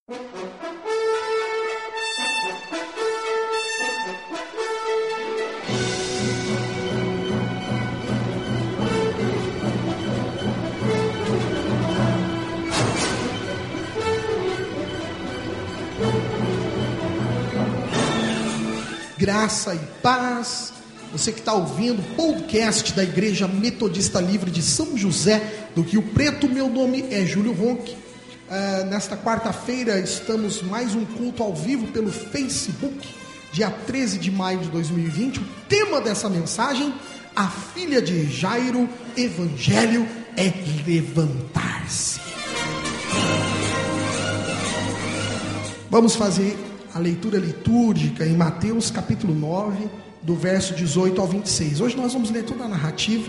Graça e paz, você que está ouvindo o podcast da Igreja Metodista Livre de São José do Rio Preto. Meu nome é Júlio Ronque. Nesta quarta-feira estamos mais um culto ao vivo pelo Facebook, dia 13 de maio de 2020. O tema dessa mensagem: a filha de Jairo, evangelho é levantar-se. Vamos fazer a leitura litúrgica em Mateus capítulo 9, do verso 18 ao 26. Hoje nós vamos ler toda a narrativa.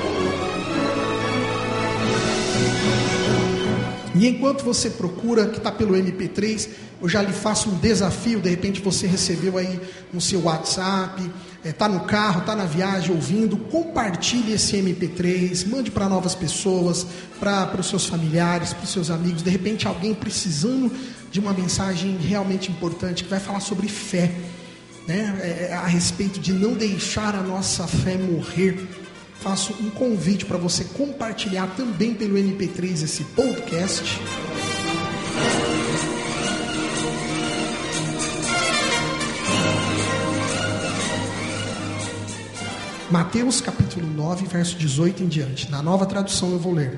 E enquanto você procura, que está pelo MP3, eu já lhe faço um desafio. De repente você recebeu aí no seu WhatsApp, está no carro, está na viagem ouvindo, compartilhe esse MP3, mande para novas pessoas, para os seus familiares, para os seus amigos. De repente alguém precisando de uma mensagem realmente importante, que vai falar sobre fé, né? A respeito de não deixar a nossa fé morrer. Faço um convite para você compartilhar também pelo MP3 esse podcast. Mateus capítulo 9, verso 18 em diante. Na Nova Tradução eu vou ler.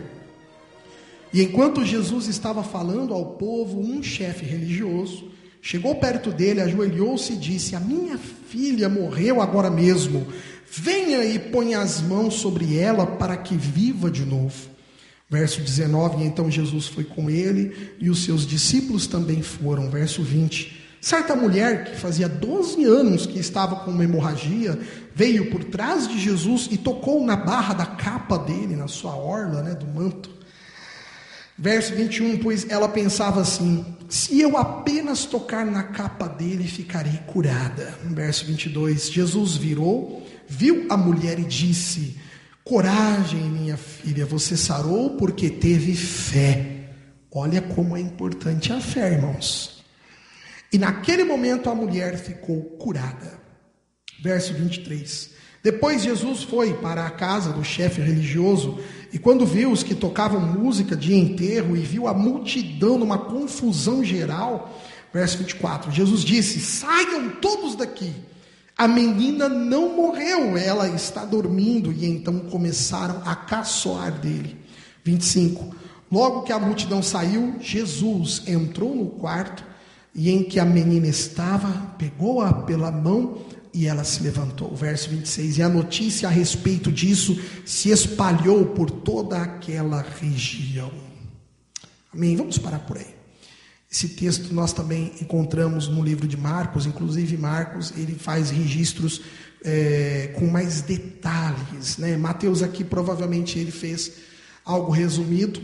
E enquanto Jesus estava falando ao povo, um chefe religioso chegou perto dele, ajoelhou-se e disse: a minha filha morreu agora mesmo. Venha e ponha as mãos sobre ela para que viva de novo. Verso 19, e então Jesus foi com ele e os seus discípulos também foram. Verso 20, certa mulher que fazia 12 anos que estava com uma hemorragia, veio por trás de Jesus e tocou na barra da capa dele, na sua orla, do manto. Verso 21, pois ela pensava assim: se eu apenas tocar na capa dele, ficarei curada. Verso 22, Jesus virou, viu a mulher e disse: coragem, minha filha, você sarou porque teve fé. Olha como é importante a fé, irmãos. E naquele momento a mulher ficou curada. Verso 23, depois Jesus foi para a casa do chefe religioso, e quando viu os que tocavam música de enterro, e viu a multidão numa confusão geral, verso 24, Jesus disse: saiam todos daqui, a menina não morreu, ela está dormindo. E então começaram a caçoar dele. 25, logo que a multidão saiu, Jesus entrou no quarto, e em que a menina estava, pegou-a pela mão, e ela se levantou. Verso 26, e a notícia a respeito disso se espalhou por toda aquela região. Amém? Vamos parar por aí. Esse texto nós também encontramos no livro de Marcos. Inclusive Marcos, ele faz registros com mais detalhes, né? Mateus aqui provavelmente ele fez algo resumido.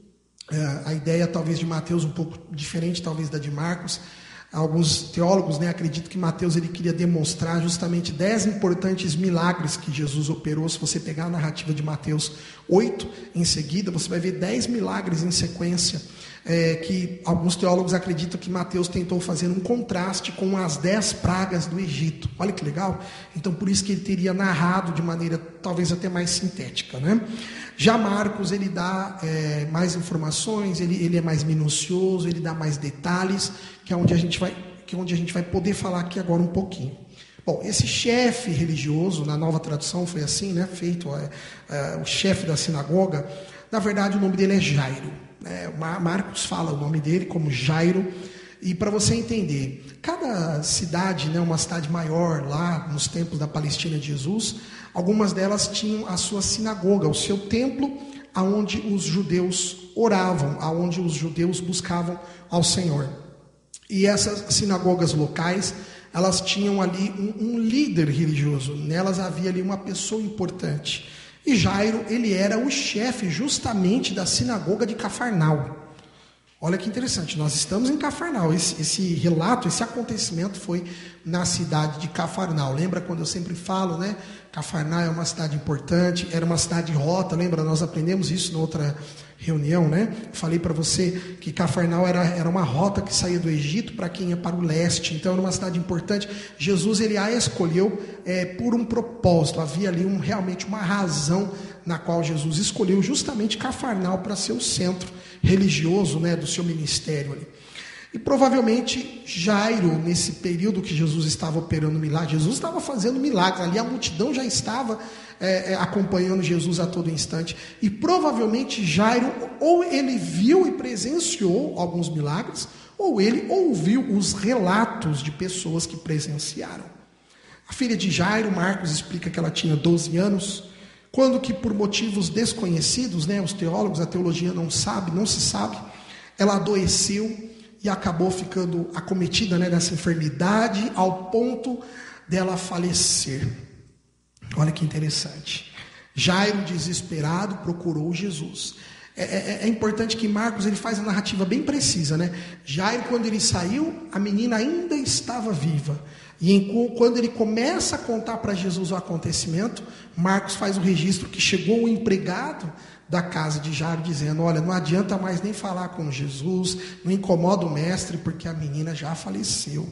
A ideia talvez de Mateus um pouco diferente talvez da de Marcos. Alguns teólogos, acreditam que Mateus ele queria demonstrar justamente 10 importantes milagres que Jesus operou. Se você pegar a narrativa de Mateus 8, em seguida, você vai ver 10 milagres em sequência, que alguns teólogos acreditam que Mateus tentou fazer um contraste com as 10 pragas do Egito. Olha que legal. Então, por isso que ele teria narrado de maneira talvez até mais sintética, né? Já Marcos, ele dá mais informações, ele é mais minucioso, ele dá mais detalhes, que é onde a gente vai poder falar aqui agora um pouquinho. Bom, esse chefe religioso, na Nova Tradução foi assim, feito o chefe da sinagoga. Na verdade o nome dele é Jairo, Marcos fala o nome dele como Jairo. E para você entender, cada cidade, uma cidade maior lá nos tempos da Palestina de Jesus, algumas delas tinham a sua sinagoga, o seu templo, aonde os judeus oravam, aonde os judeus buscavam ao Senhor. E essas sinagogas locais, elas tinham ali um líder religioso, nelas havia ali uma pessoa importante. E Jairo, ele era o chefe justamente da sinagoga de Cafarnaum. Olha que interessante, nós estamos em Cafarnaum. Esse relato, esse acontecimento foi na cidade de Cafarnaum. Lembra quando eu sempre falo, Cafarnaum é uma cidade importante, era uma cidade rota, lembra? Nós aprendemos isso reunião, né? Falei para você que Cafarnaum era uma rota que saía do Egito para quem ia para o leste, então era uma cidade importante. Jesus, ele a escolheu por um propósito, havia ali realmente uma razão na qual Jesus escolheu justamente Cafarnaum para ser o centro religioso, né, do seu ministério ali. E provavelmente Jairo, nesse período que Jesus estava operando milagres, Jesus estava fazendo milagres, ali a multidão já estava acompanhando Jesus a todo instante, e provavelmente Jairo, ou ele viu e presenciou alguns milagres, ou ele ouviu os relatos de pessoas que presenciaram. A filha de Jairo, Marcos explica que ela tinha 12 anos, quando que por motivos desconhecidos, né, os teólogos, a teologia não se sabe, ela adoeceu, e acabou ficando acometida, né, dessa enfermidade ao ponto dela falecer. Olha que interessante. Jairo, desesperado, procurou Jesus. É importante que Marcos ele faz a narrativa bem precisa, né? Jairo, quando ele saiu, a menina ainda estava viva. E quando ele começa a contar para Jesus o acontecimento, Marcos faz o registro que chegou um empregado da casa de Jairo dizendo: olha, não adianta mais nem falar com Jesus, não incomoda o mestre, porque a menina já faleceu.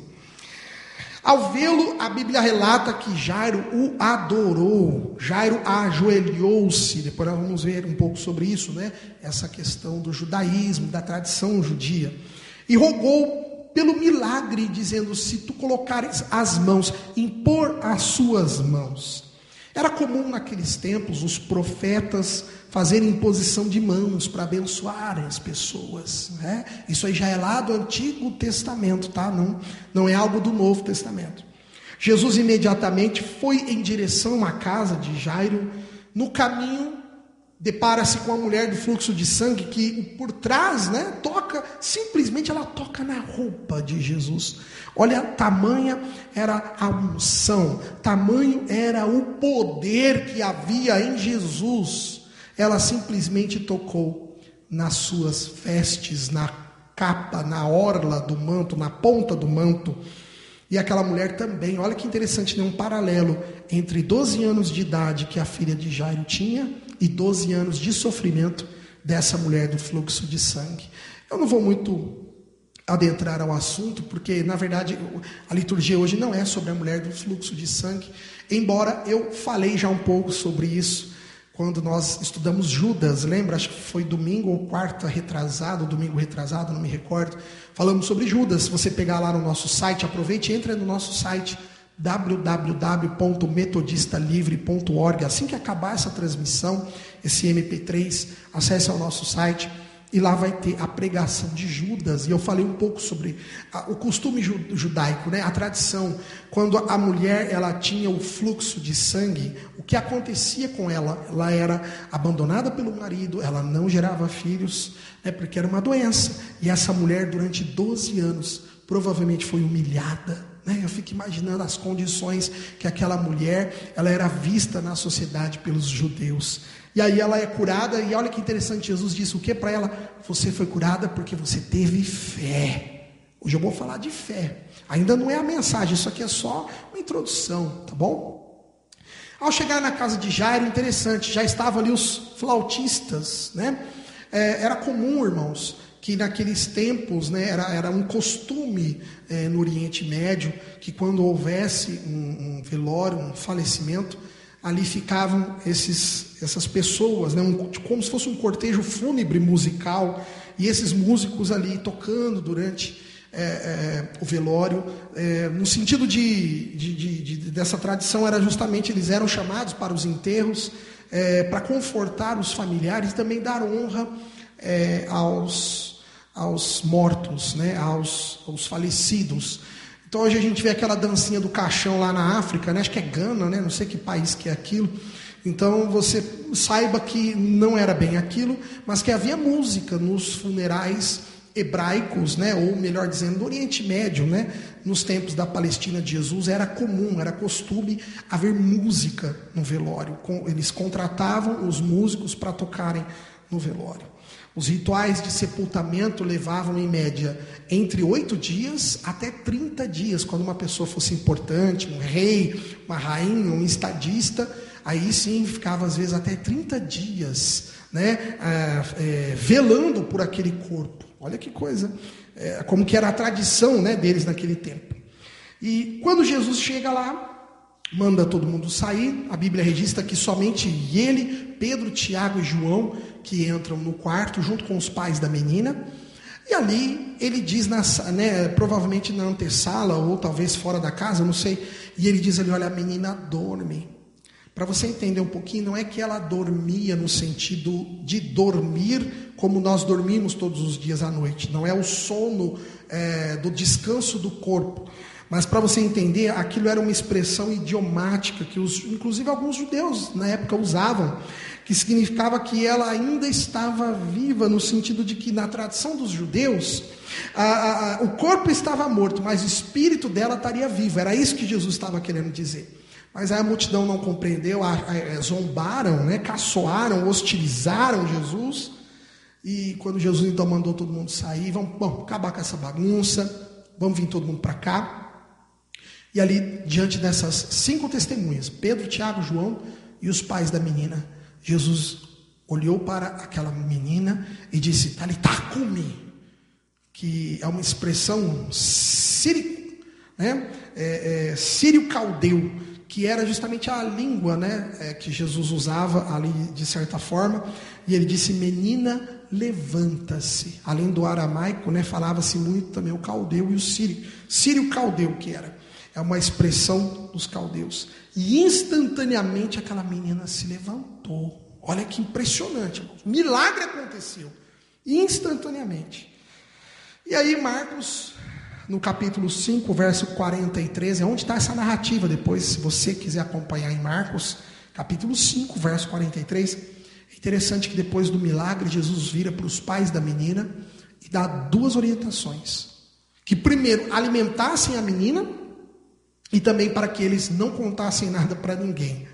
Ao vê-lo, a Bíblia relata que Jairo o adorou, Jairo ajoelhou-se. Depois nós vamos ver um pouco sobre isso, né? Essa questão do judaísmo, da tradição judia. E rogou pelo milagre, dizendo: se tu colocares as mãos, impor as suas mãos. Era comum naqueles tempos os profetas fazerem imposição de mãos para abençoarem as pessoas, né? Isso aí já é lá do Antigo Testamento, tá? Não é algo do Novo Testamento. Jesus imediatamente foi em direção à casa de Jairo. No caminho, depara-se com a mulher do fluxo de sangue que por trás, né, simplesmente ela toca na roupa de Jesus. Olha, tamanha era a unção, tamanho era o poder que havia em Jesus. Ela simplesmente tocou nas suas vestes, na capa, na orla do manto, na ponta do manto. E aquela mulher também, olha que interessante, né? Um paralelo entre 12 anos de idade que a filha de Jairo tinha e 12 anos de sofrimento dessa mulher do fluxo de sangue. Eu não vou muito adentrar ao assunto, porque na verdade a liturgia hoje não é sobre a mulher do fluxo de sangue, embora eu falei já um pouco sobre isso quando nós estudamos Judas, lembra? Acho que foi domingo ou domingo retrasado, não me recordo. Falamos sobre Judas. Se você pegar lá no nosso site, aproveite e entre no nosso site www.metodistalivre.org. Assim que acabar essa transmissão, esse MP3, acesse ao nosso site e lá vai ter a pregação de Judas. E eu falei um pouco sobre o costume judaico, né? A tradição. Quando a mulher ela tinha o fluxo de sangue, o que acontecia com ela? Ela era abandonada pelo marido, ela não gerava filhos, né? Porque era uma doença. E essa mulher, durante 12 anos, provavelmente foi humilhada, né? Eu fico imaginando as condições que aquela mulher ela era vista na sociedade pelos judeus. E aí ela é curada, e olha que interessante, Jesus disse o que para ela? Você foi curada porque você teve fé. Hoje eu vou falar de fé. Ainda não é a mensagem, isso aqui é só uma introdução, tá bom? Ao chegar na casa de Jairo, interessante, já estavam ali os flautistas, né? Era comum, irmãos, que naqueles tempos, né, era um costume no Oriente Médio, que quando houvesse um velório, um falecimento, ali ficavam essas pessoas, né, como se fosse um cortejo fúnebre musical, e esses músicos ali tocando durante o velório, no sentido dessa tradição era justamente, eles eram chamados para os enterros, para confortar os familiares e também dar honra aos mortos, né, aos falecidos. Então hoje a gente vê aquela dancinha do caixão lá na África, né? Acho que é Gana, né? Não sei que país que é aquilo. Então você saiba que não era bem aquilo, mas que havia música nos funerais hebraicos, né? Ou melhor dizendo, do Oriente Médio, né? Nos tempos da Palestina de Jesus era comum, era costume haver música no velório. Eles contratavam os músicos para tocarem no velório. Os rituais de sepultamento levavam, em média, entre 8 dias até 30 dias. Quando uma pessoa fosse importante, um rei, uma rainha, um estadista, aí sim ficava às vezes até 30 dias né, velando por aquele corpo. Olha que coisa, como que era a tradição, né, deles naquele tempo. E quando Jesus chega lá, manda todo mundo sair. A Bíblia registra que somente ele, Pedro, Tiago e João, que entram no quarto junto com os pais da menina. E ali ele diz, provavelmente na antessala ou talvez fora da casa, não sei. E ele diz ali, olha, a menina dorme. Para você entender um pouquinho, não é que ela dormia no sentido de dormir como nós dormimos todos os dias à noite. Não é o sono do descanso do corpo. Mas para você entender, aquilo era uma expressão idiomática que inclusive alguns judeus na época usavam, que significava que ela ainda estava viva, no sentido de que na tradição dos judeus, o corpo estava morto, mas o espírito dela estaria vivo. Era isso que Jesus estava querendo dizer. Mas aí a multidão não compreendeu, zombaram, né, caçoaram, hostilizaram Jesus. E quando Jesus então mandou todo mundo sair, vamos acabar com essa bagunça, vamos vir todo mundo para cá. E ali, diante dessas 5 testemunhas, Pedro, Tiago, João e os pais da menina, Jesus olhou para aquela menina e disse, Talitá cumi, que é uma expressão sírio, né? Sírio-caldeu, que era justamente a língua, né, que Jesus usava ali de certa forma. E ele disse, menina, levanta-se. Além do aramaico, né, falava-se muito também o caldeu e o sírio. Sírio-caldeu que era. É uma expressão dos caldeus. E instantaneamente aquela menina se levantou. Olha que impressionante, irmãos. Milagre aconteceu. Instantaneamente. E aí Marcos, no capítulo 5, verso 43, é onde está essa narrativa depois, se você quiser acompanhar em Marcos, capítulo 5, verso 43. É interessante que depois do milagre, Jesus vira para os pais da menina e dá 2 orientações. Que primeiro, alimentassem a menina, e também para que eles não contassem nada para ninguém.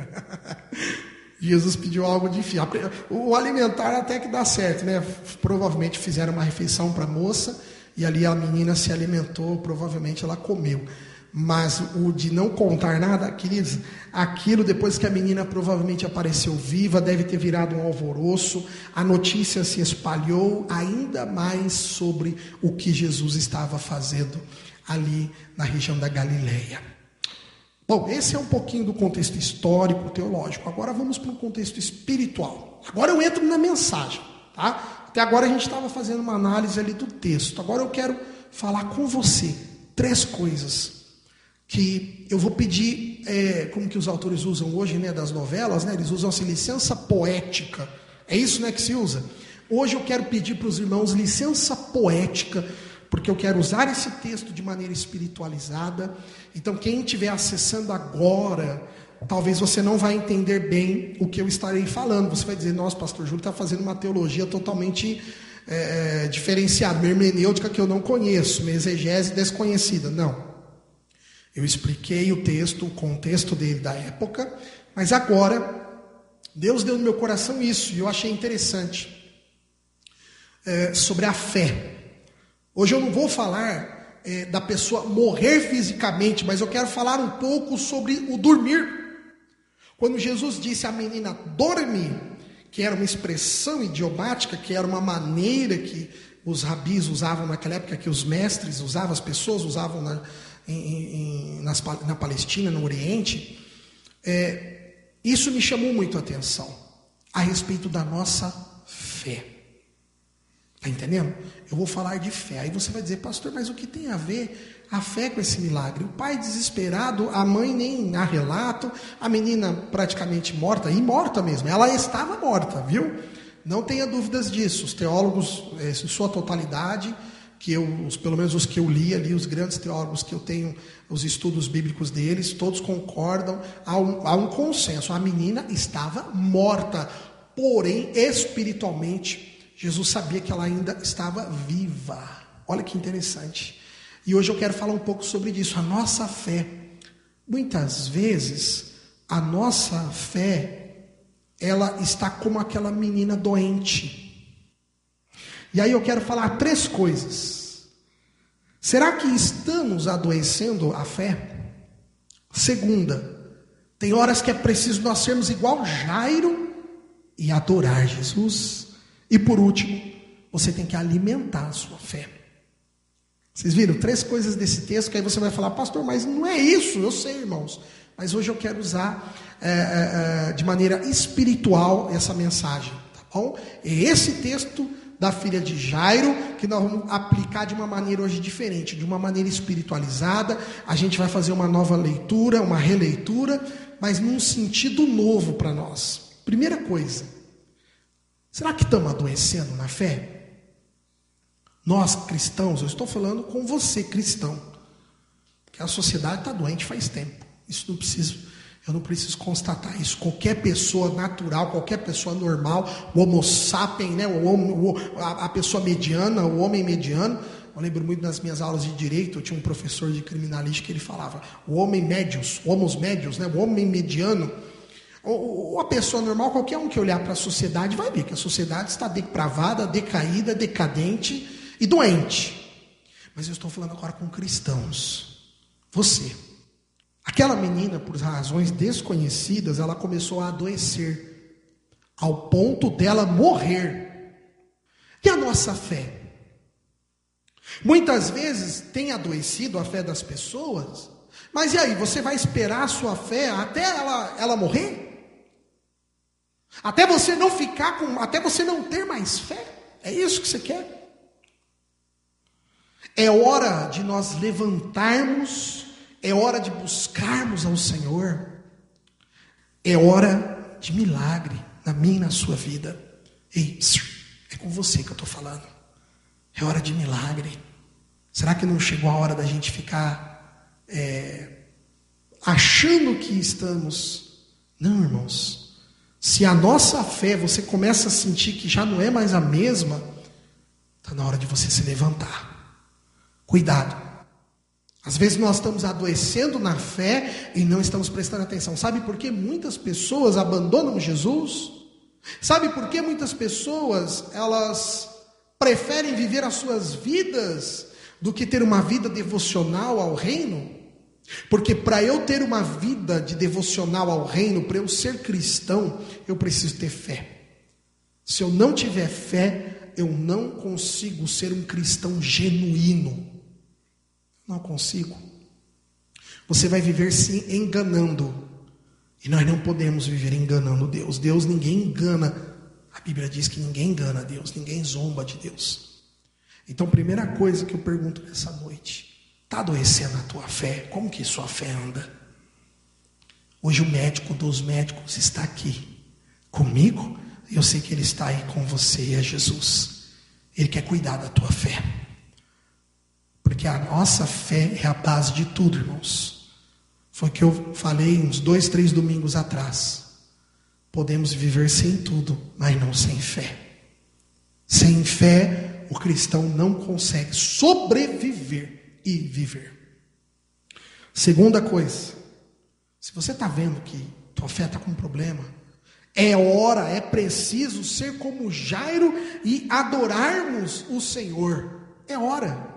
Jesus pediu algo difícil. O alimentar até que dá certo, né? Provavelmente fizeram uma refeição para a moça, e ali a menina se alimentou, provavelmente ela comeu. Mas o de não contar nada, queridos, aquilo depois que a menina provavelmente apareceu viva, deve ter virado um alvoroço, a notícia se espalhou ainda mais sobre o que Jesus estava fazendo ali na região da Galileia. Bom, esse é um pouquinho do contexto histórico, teológico. Agora vamos para um contexto espiritual. Agora eu entro na mensagem, tá? Até agora a gente estava fazendo uma análise ali do texto. Agora eu quero falar com você 3 coisas que eu vou pedir, como que os autores usam hoje, né, das novelas, né? Eles usam assim, licença poética. É isso, né, que se usa? Hoje eu quero pedir para os irmãos licença poética, porque eu quero usar esse texto de maneira espiritualizada. Então, quem estiver acessando agora, talvez você não vai entender bem o que eu estarei falando. Você vai dizer, nossa, pastor Júlio está fazendo uma teologia totalmente diferenciada, uma hermenêutica que eu não conheço, uma exegese desconhecida. Não. Eu expliquei o texto, o contexto dele da época, mas agora, Deus deu no meu coração isso, e eu achei interessante, sobre a fé. Hoje eu não vou falar da pessoa morrer fisicamente, mas eu quero falar um pouco sobre o dormir. Quando Jesus disse à menina, dorme, que era uma expressão idiomática, que era uma maneira que os rabis usavam naquela época, que os mestres usavam, as pessoas usavam na Palestina, no Oriente, isso me chamou muito a atenção, a respeito da nossa fé. Está entendendo? Eu vou falar de fé. Aí você vai dizer, pastor, mas o que tem a ver a fé com esse milagre? O pai desesperado, a mãe nem há relato, a menina praticamente morta, e morta mesmo, ela estava morta, viu? Não tenha dúvidas disso. Os teólogos, em sua totalidade, pelo menos os que eu li ali, os grandes teólogos que eu tenho, os estudos bíblicos deles, todos concordam, há um consenso, a menina estava morta, porém, espiritualmente, Jesus sabia que ela ainda estava viva. Olha que interessante. E hoje eu quero falar um pouco sobre isso, a nossa fé. Muitas vezes, a nossa fé, ela está como aquela menina doente. E aí eu quero falar 3 coisas. Será que estamos adoecendo a fé? Segunda, tem horas que é preciso nós sermos igual Jairo e adorar Jesus. E por último, você tem que alimentar a sua fé. Vocês viram 3 coisas desse texto que aí você vai falar: pastor, mas não é isso. Eu sei, irmãos, mas hoje eu quero usar de maneira espiritual essa mensagem, tá bom? É esse texto da filha de Jairo que nós vamos aplicar de uma maneira hoje diferente, de uma maneira espiritualizada. A gente vai fazer uma nova leitura, uma releitura, mas num sentido novo para nós. Primeira coisa, será que estamos adoecendo na fé? Nós cristãos, eu estou falando com você cristão, porque a sociedade está doente faz tempo. Eu não preciso constatar isso. Qualquer pessoa natural, qualquer pessoa normal, o homo sapiens, né, a pessoa mediana, o homem mediano. Eu lembro muito nas minhas aulas de direito, eu tinha um professor de criminalística que ele falava: o homem médios, homos médios, né, o homem mediano. Ou a pessoa normal, qualquer um que olhar para a sociedade vai ver que a sociedade está depravada, decaída, decadente e doente. Mas eu estou falando agora com cristãos. Você. Aquela menina, por razões desconhecidas, ela começou a adoecer, ao ponto dela morrer. E a nossa fé? Muitas vezes tem adoecido a fé das pessoas, mas e aí, você vai esperar a sua fé até ela morrer? Até você não até você não ter mais fé? É isso que você quer? É hora de nós levantarmos, é hora de buscarmos ao Senhor, é hora de milagre na minha e na sua vida. Ei, é com você que eu estou falando. É hora de milagre. Será que não chegou a hora da gente ficar achando que estamos? Não, irmãos. Se a nossa fé, você começa a sentir que já não é mais a mesma, está na hora de você se levantar. Cuidado. Às vezes nós estamos adoecendo na fé e não estamos prestando atenção. Sabe por que muitas pessoas abandonam Jesus? Sabe por que muitas pessoas, elas preferem viver as suas vidas do que ter uma vida devocional ao reino? Porque para eu ter uma vida de devocional ao reino, para eu ser cristão, eu preciso ter fé. Se eu não tiver fé, eu não consigo ser um cristão genuíno. Não consigo. Você vai viver se enganando. E nós não podemos viver enganando Deus. Deus ninguém engana. A Bíblia diz que ninguém engana Deus, ninguém zomba de Deus. Então, primeira coisa que eu pergunto nessa noite: está adoecendo a tua fé? Como que sua fé anda? Hoje o médico dos médicos está aqui comigo. E eu sei que ele está aí com você, é Jesus. Ele quer cuidar da tua fé. Porque a nossa fé é a base de tudo, irmãos. Foi o que eu falei uns 2, 3 domingos atrás. Podemos viver sem tudo, mas não sem fé. Sem fé, o cristão não consegue sobreviver e viver. Segunda coisa, se você está vendo que tua fé está com um problema, é preciso ser como Jairo e adorarmos o Senhor. É hora.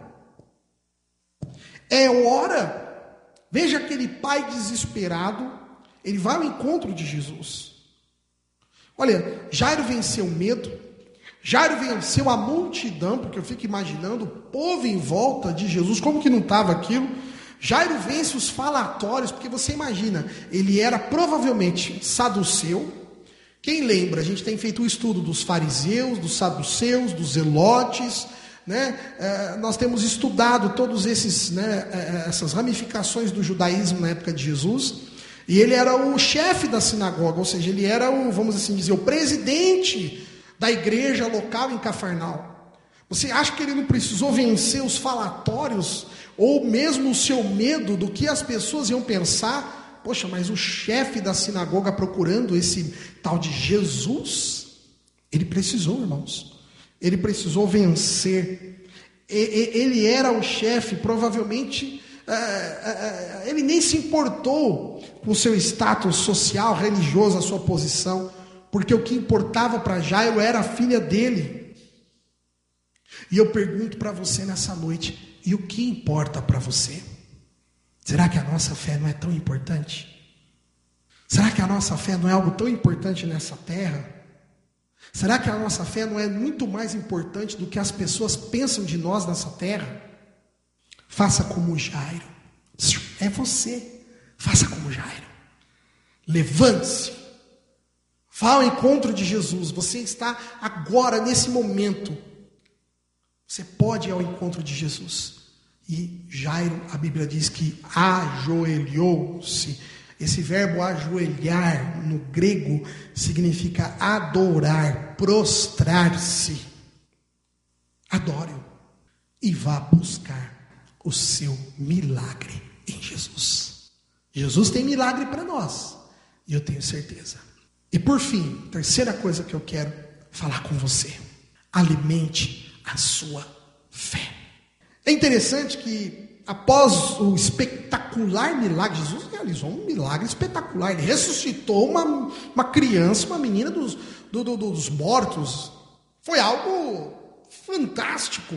Veja aquele pai desesperado, ele vai ao encontro de Jesus. Olha, Jairo venceu o medo, Jairo venceu a multidão, porque eu fico imaginando o povo em volta de Jesus, como que não estava aquilo. Jairo vence os falatórios, porque você imagina, ele era provavelmente saduceu. Quem lembra, a gente tem feito o estudo dos fariseus, dos saduceus, dos zelotes, né? Nós temos estudado todos essas ramificações do judaísmo na época de Jesus, e ele era o chefe da sinagoga, ou seja, ele era vamos assim dizer, o presidente da igreja local em Cafarnaum. Você acha que ele não precisou vencer os falatórios, ou mesmo o seu medo do que as pessoas iam pensar? Poxa, mas o chefe da sinagoga procurando esse tal de Jesus, ele precisou, irmãos. Ele precisou vencer. Ele era o chefe, provavelmente ele nem se importou com o seu status social, religioso, a sua posição, porque o que importava para Jairo era a filha dele. E eu pergunto para você nessa noite: e o que importa para você? Será que a nossa fé não é tão importante? Será que a nossa fé não é algo tão importante nessa terra? Será que a nossa fé não é muito mais importante do que as pessoas pensam de nós nessa terra? Faça como Jairo. É você. Faça como Jairo. Levante-se. Vá ao encontro de Jesus. Você está agora, nesse momento. Você pode ir ao encontro de Jesus. E Jairo, a Bíblia diz que ajoelhou-se. Esse verbo ajoelhar, no grego, significa adorar, prostrar-se. Adore-o e vá buscar o seu milagre em Jesus. Jesus tem milagre para nós, e eu tenho certeza. E por fim, terceira coisa que eu quero falar com você: alimente a sua fé. É interessante que após o espetacular milagre, Jesus realizou um milagre espetacular. Ele ressuscitou uma criança, uma menina dos mortos. Foi algo fantástico.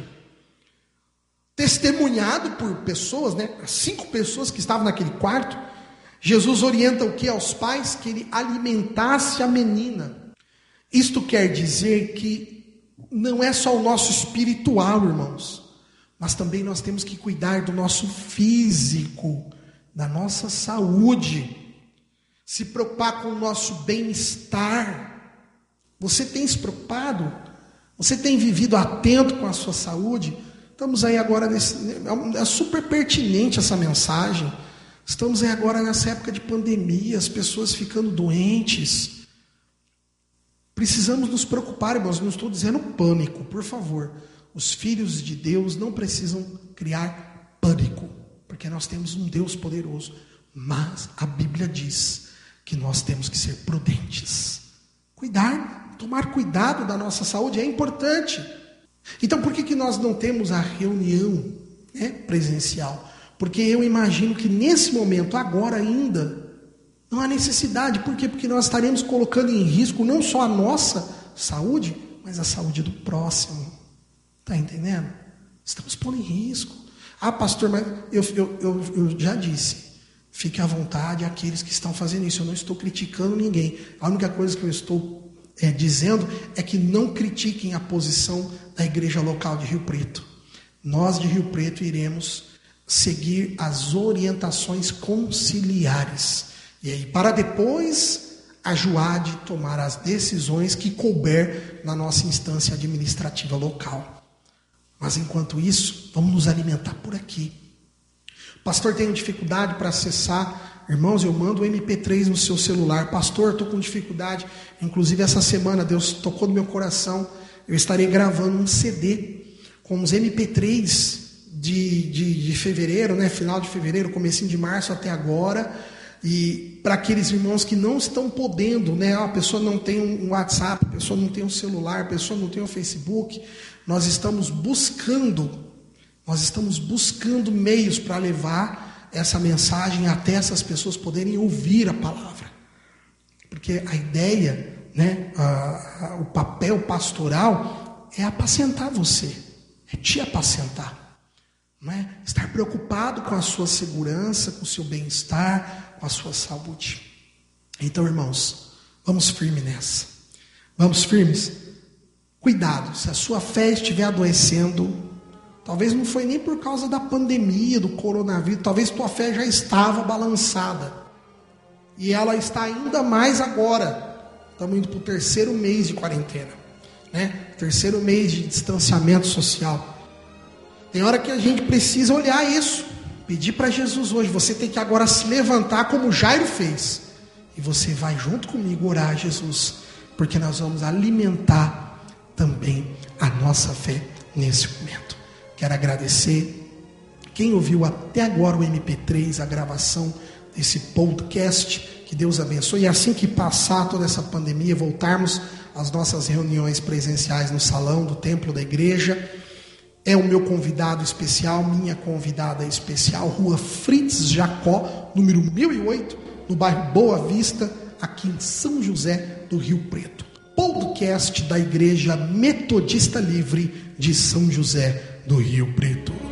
Testemunhado por pessoas, né? As 5 pessoas que estavam naquele quarto. Jesus orienta o que aos pais? Que ele alimentasse a menina. Isto quer dizer que não é só o nosso espiritual, irmãos, mas também nós temos que cuidar do nosso físico, da nossa saúde, se preocupar com o nosso bem-estar. Você tem se preocupado? Você tem vivido atento com a sua saúde? Estamos aí agora, é super pertinente essa mensagem. Estamos aí agora nessa época de pandemia, as pessoas ficando doentes. Precisamos nos preocupar, irmãos, não estou dizendo pânico, por favor. Os filhos de Deus não precisam criar pânico, porque nós temos um Deus poderoso. Mas a Bíblia diz que nós temos que ser prudentes. Tomar cuidado da nossa saúde é importante. Então por que nós não temos a reunião, presencial? Porque eu imagino que nesse momento, agora ainda, não há necessidade. Por quê? Porque nós estaremos colocando em risco não só a nossa saúde, mas a saúde do próximo. Está entendendo? Estamos pondo em risco. Ah, pastor, mas eu já disse, fique à vontade aqueles que estão fazendo isso. Eu não estou criticando ninguém. A única coisa que eu estou dizendo é que não critiquem a posição da igreja local de Rio Preto. Nós de Rio Preto iremos seguir as orientações conciliares. E aí, para depois, a JUAD tomar as decisões que couber na nossa instância administrativa local. Mas enquanto isso, vamos nos alimentar por aqui. Pastor, tenho dificuldade para acessar. Irmãos, eu mando o MP3 no seu celular. Pastor, estou com dificuldade. Inclusive essa semana Deus tocou no meu coração. Eu estarei gravando um CD com os MP3 de fevereiro, final de fevereiro, comecinho de março até agora. E para aqueles irmãos que não estão podendo, a pessoa não tem um WhatsApp, a pessoa não tem um celular, a pessoa não tem um Facebook, nós estamos buscando meios para levar essa mensagem até essas pessoas poderem ouvir a palavra. Porque a ideia, o papel pastoral é apacentar você, é te apacentar. Não é? Estar preocupado com a sua segurança, com o seu bem-estar, com a sua saúde. Então, irmãos, vamos firmes nessa. Vamos firmes. Cuidado, se a sua fé estiver adoecendo, talvez não foi nem por causa da pandemia, do coronavírus, talvez tua fé já estava balançada. E ela está ainda mais agora. Estamos indo para o 3º mês de quarentena, 3º mês de distanciamento social. Tem hora que a gente precisa olhar isso, pedir para Jesus hoje. Você tem que agora se levantar como Jairo fez. E você vai junto comigo orar a Jesus, porque nós vamos alimentar também a nossa fé nesse momento. Quero agradecer quem ouviu até agora o MP3, a gravação desse podcast. Que Deus abençoe. E assim que passar toda essa pandemia, voltarmos às nossas reuniões presenciais no salão do templo da igreja. É o meu convidado especial, minha convidada especial, Rua Fritz Jacó, número 1008, no bairro Boa Vista, aqui em São José do Rio Preto. Podcast da Igreja Metodista Livre de São José do Rio Preto.